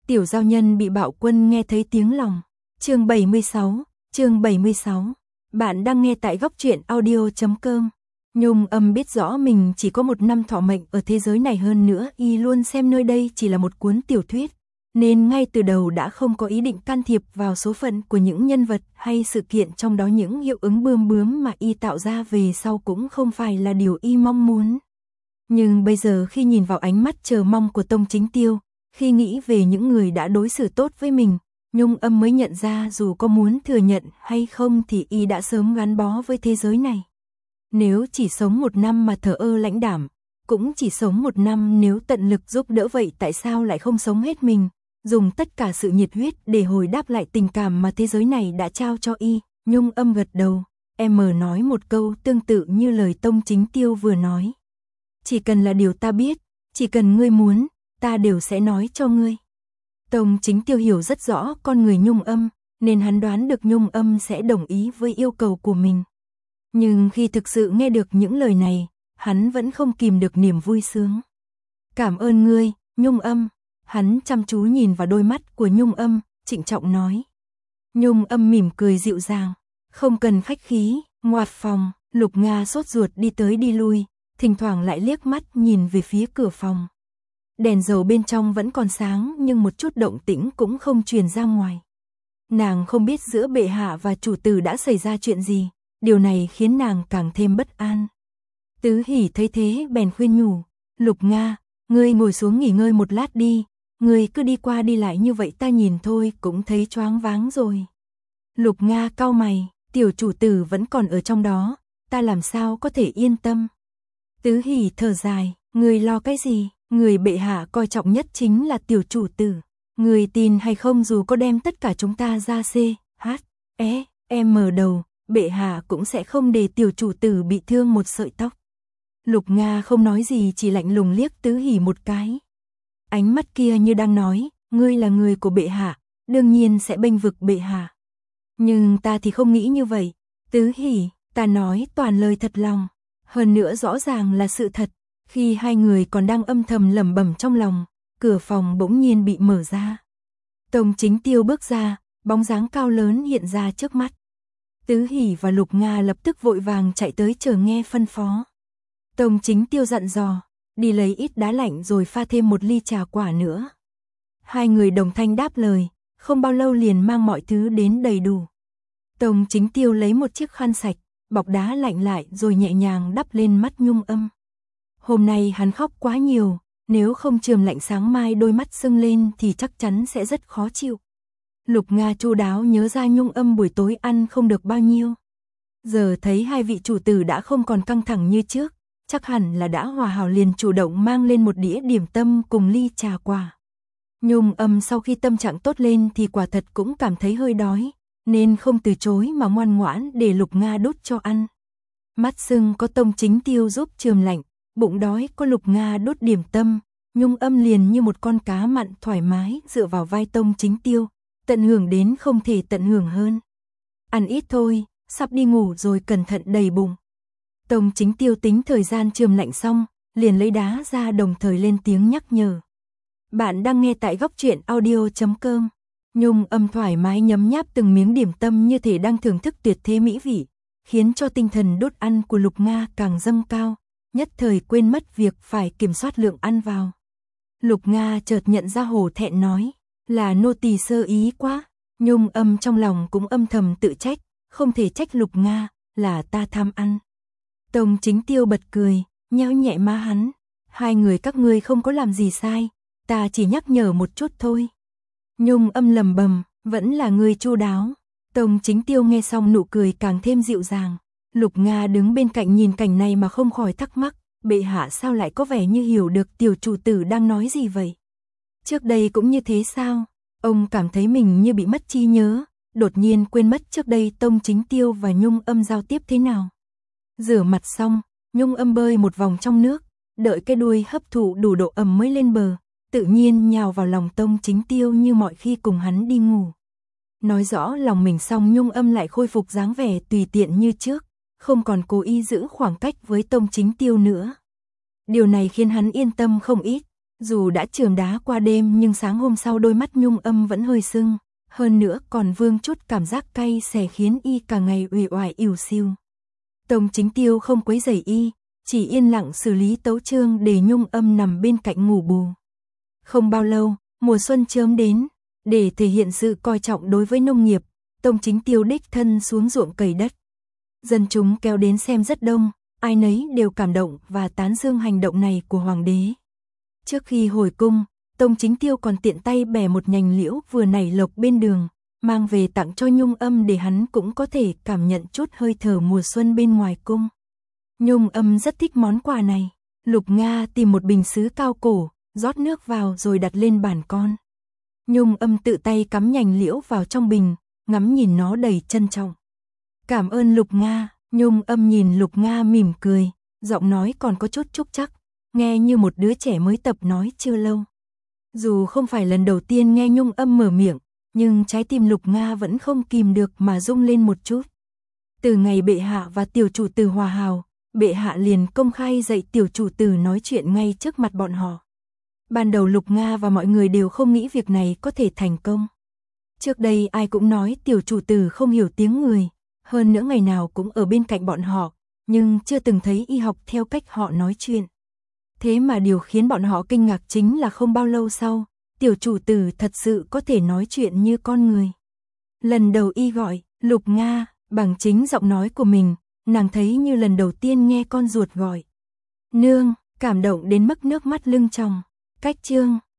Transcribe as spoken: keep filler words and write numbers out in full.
Tiểu giao nhân bị bạo quân nghe thấy tiếng lòng. Chương bảy mươi sáu, chương bảy mươi sáu. Bạn đang nghe tại góc truyện audio chấm com. Nhung Âm biết rõ mình chỉ có một năm thọ mệnh ở thế giới này, hơn nữa y luôn xem nơi đây chỉ là một cuốn tiểu thuyết, nên ngay từ đầu đã không có ý định can thiệp vào số phận của những nhân vật hay sự kiện trong đó. Những hiệu ứng bươm bướm mà y tạo ra về sau cũng không phải là điều y mong muốn. Nhưng bây giờ khi nhìn vào ánh mắt chờ mong của Tông Chính Tiêu, khi nghĩ về những người đã đối xử tốt với mình, Nhung Âm mới nhận ra dù có muốn thừa nhận hay không thì y đã sớm gắn bó với thế giới này. Nếu chỉ sống một năm mà thờ ơ lãnh đạm, cũng chỉ sống một năm nếu tận lực giúp đỡ, vậy tại sao lại không sống hết mình, dùng tất cả sự nhiệt huyết để hồi đáp lại tình cảm mà thế giới này đã trao cho y? Nhung Âm gật đầu, em nói một câu tương tự như lời Tông Chính Tiêu vừa nói. Chỉ cần là điều ta biết, chỉ cần ngươi muốn, ta đều sẽ nói cho ngươi. Tông Chính Tiêu hiểu rất rõ con người Nhung Âm, nên hắn đoán được Nhung Âm sẽ đồng ý với yêu cầu của mình. Nhưng khi thực sự nghe được những lời này, hắn vẫn không kìm được niềm vui sướng. Cảm ơn ngươi, Nhung Âm. Hắn chăm chú nhìn vào đôi mắt của Nhung Âm, trịnh trọng nói. Nhung Âm mỉm cười dịu dàng, không cần khách khí. Ngoặt phòng, Lục Nga sốt ruột đi tới đi lui, thỉnh thoảng lại liếc mắt nhìn về phía cửa phòng. Đèn dầu bên trong vẫn còn sáng nhưng một chút động tĩnh cũng không truyền ra ngoài. Nàng không biết giữa bệ hạ và chủ tử đã xảy ra chuyện gì, điều này khiến nàng càng thêm bất an. Tứ Hỷ thấy thế bèn khuyên nhủ, Lục Nga, ngươi ngồi xuống nghỉ ngơi một lát đi, ngươi cứ đi qua đi lại như vậy ta nhìn thôi cũng thấy choáng váng rồi. Lục Nga cau mày, tiểu chủ tử vẫn còn ở trong đó, ta làm sao có thể yên tâm. Tứ Hỷ thở dài, ngươi lo cái gì, người bệ hạ coi trọng nhất chính là tiểu chủ tử. Ngươi tin hay không, dù có đem tất cả chúng ta ra C, H, E, M đầu, bệ hạ cũng sẽ không để tiểu chủ tử bị thương một sợi tóc. Lục Nga không nói gì, chỉ lạnh lùng liếc Tứ Hỷ một cái. Ánh mắt kia như đang nói, ngươi là người của bệ hạ, đương nhiên sẽ bênh vực bệ hạ. Nhưng ta thì không nghĩ như vậy. Tứ Hỷ, ta nói toàn lời thật lòng, hơn nữa rõ ràng là sự thật. Khi hai người còn đang âm thầm lẩm bẩm trong lòng, cửa phòng bỗng nhiên bị mở ra. Tông Chính Tiêu bước ra, bóng dáng cao lớn hiện ra trước mắt. Tứ Hỷ và Lục Nga lập tức vội vàng chạy tới chờ nghe phân phó. Tông Chính Tiêu dặn dò, đi lấy ít đá lạnh rồi pha thêm một ly trà quả nữa. Hai người đồng thanh đáp lời, không bao lâu liền mang mọi thứ đến đầy đủ. Tông Chính Tiêu lấy một chiếc khăn sạch, bọc đá lạnh lại rồi nhẹ nhàng đắp lên mắt Nhung Âm. Hôm nay hắn khóc quá nhiều, nếu không chườm lạnh sáng mai đôi mắt sưng lên thì chắc chắn sẽ rất khó chịu. Lục Nga chu đáo nhớ ra Nhung Âm buổi tối ăn không được bao nhiêu. Giờ thấy hai vị chủ tử đã không còn căng thẳng như trước, chắc hẳn là đã hòa hảo, liền chủ động mang lên một đĩa điểm tâm cùng ly trà quả. Nhung Âm sau khi tâm trạng tốt lên thì quả thật cũng cảm thấy hơi đói, nên không từ chối mà ngoan ngoãn để Lục Nga đút cho ăn. Mắt sưng có Tông Chính Tiêu giúp chườm lạnh, bụng đói có Lục Nga đút điểm tâm, Nhung Âm liền như một con cá mặn thoải mái dựa vào vai Tông Chính Tiêu, tận hưởng đến không thể tận hưởng hơn. Ăn ít thôi, sắp đi ngủ rồi, cẩn thận đầy bụng. Tông Chính Tiêu tính thời gian chườm lạnh xong, liền lấy đá ra đồng thời lên tiếng nhắc nhở. Bạn đang nghe tại góc truyện audio chấm com. Nhung Âm thoải mái nhấm nháp từng miếng điểm tâm như thể đang thưởng thức tuyệt thế mỹ vị, khiến cho tinh thần đốt ăn của Lục Nga càng dâng cao, nhất thời quên mất việc phải kiểm soát lượng ăn vào. Lục Nga chợt nhận ra hổ thẹn nói, là nô tỳ sơ ý quá. Nhung Âm trong lòng cũng âm thầm tự trách, không thể trách Lục Nga, là ta tham ăn. Tông Chính Tiêu bật cười, nhéo nhẹ má hắn, hai người các ngươi không có làm gì sai, ta chỉ nhắc nhở một chút thôi. Nhung Âm lầm bầm, vẫn là ngươi chu đáo. Tông Chính Tiêu nghe xong nụ cười càng thêm dịu dàng. Lục Nga đứng bên cạnh nhìn cảnh này mà không khỏi thắc mắc, bệ hạ sao lại có vẻ như hiểu được tiểu chủ tử đang nói gì vậy? Trước đây cũng như thế sao? Ông cảm thấy mình như bị mất trí nhớ, đột nhiên quên mất trước đây Tông Chính Tiêu và Nhung Âm giao tiếp thế nào. Rửa mặt xong, Nhung Âm bơi một vòng trong nước, đợi cái đuôi hấp thụ đủ độ ẩm mới lên bờ, tự nhiên nhào vào lòng Tông Chính Tiêu như mọi khi cùng hắn đi ngủ. Nói rõ lòng mình xong, Nhung Âm lại khôi phục dáng vẻ tùy tiện như trước, không còn cố ý giữ khoảng cách với Tông Chính Tiêu nữa. Điều này khiến hắn yên tâm không ít, Dù đã chườm đá qua đêm nhưng sáng hôm sau đôi mắt Nhung Âm vẫn hơi sưng, hơn nữa còn vương chút cảm giác cay xè khiến y cả ngày uể oải ỉu xìu. Tông Chính Tiêu không quấy rầy y, chỉ yên lặng xử lý tấu chương để Nhung Âm nằm bên cạnh ngủ bù. Không bao lâu, mùa xuân chớm đến, để thể hiện sự coi trọng đối với nông nghiệp, Tông Chính Tiêu đích thân xuống ruộng cày đất. Dân chúng kéo đến xem rất đông, ai nấy đều cảm động và tán dương hành động này của hoàng đế. Trước khi hồi cung, Tông Chính Tiêu còn tiện tay bẻ một nhành liễu vừa nảy lộc bên đường, mang về tặng cho Nhung Âm để hắn cũng có thể cảm nhận chút hơi thở mùa xuân bên ngoài cung. Nhung Âm rất thích món quà này. Lục Nga tìm một bình sứ cao cổ, rót nước vào rồi đặt lên bàn con. Nhung Âm tự tay cắm nhành liễu vào trong bình, ngắm nhìn nó đầy trân trọng. Cảm ơn Lục Nga. Nhung Âm nhìn Lục Nga mỉm cười, giọng nói còn có chút trúc trắc, nghe như một đứa trẻ mới tập nói chưa lâu. Dù không phải lần đầu tiên nghe Nhung Âm mở miệng, nhưng trái tim Lục Nga vẫn không kìm được mà rung lên một chút. Từ ngày bệ hạ và tiểu chủ tử hòa hảo, bệ hạ liền công khai dạy tiểu chủ tử nói chuyện ngay trước mặt bọn họ. Ban đầu Lục Nga và mọi người đều không nghĩ việc này có thể thành công. Trước đây ai cũng nói tiểu chủ tử không hiểu tiếng người, hơn nữa ngày nào cũng ở bên cạnh bọn họ, nhưng chưa từng thấy y học theo cách họ nói chuyện. Thế mà điều khiến bọn họ kinh ngạc chính là không bao lâu sau, tiểu chủ tử thật sự có thể nói chuyện như con người. Lần đầu y gọi, Lục Nga, bằng chính giọng nói của mình, nàng thấy như lần đầu tiên nghe con ruột gọi. Nương, cảm động đến mức nước mắt lưng tròng. Cách chương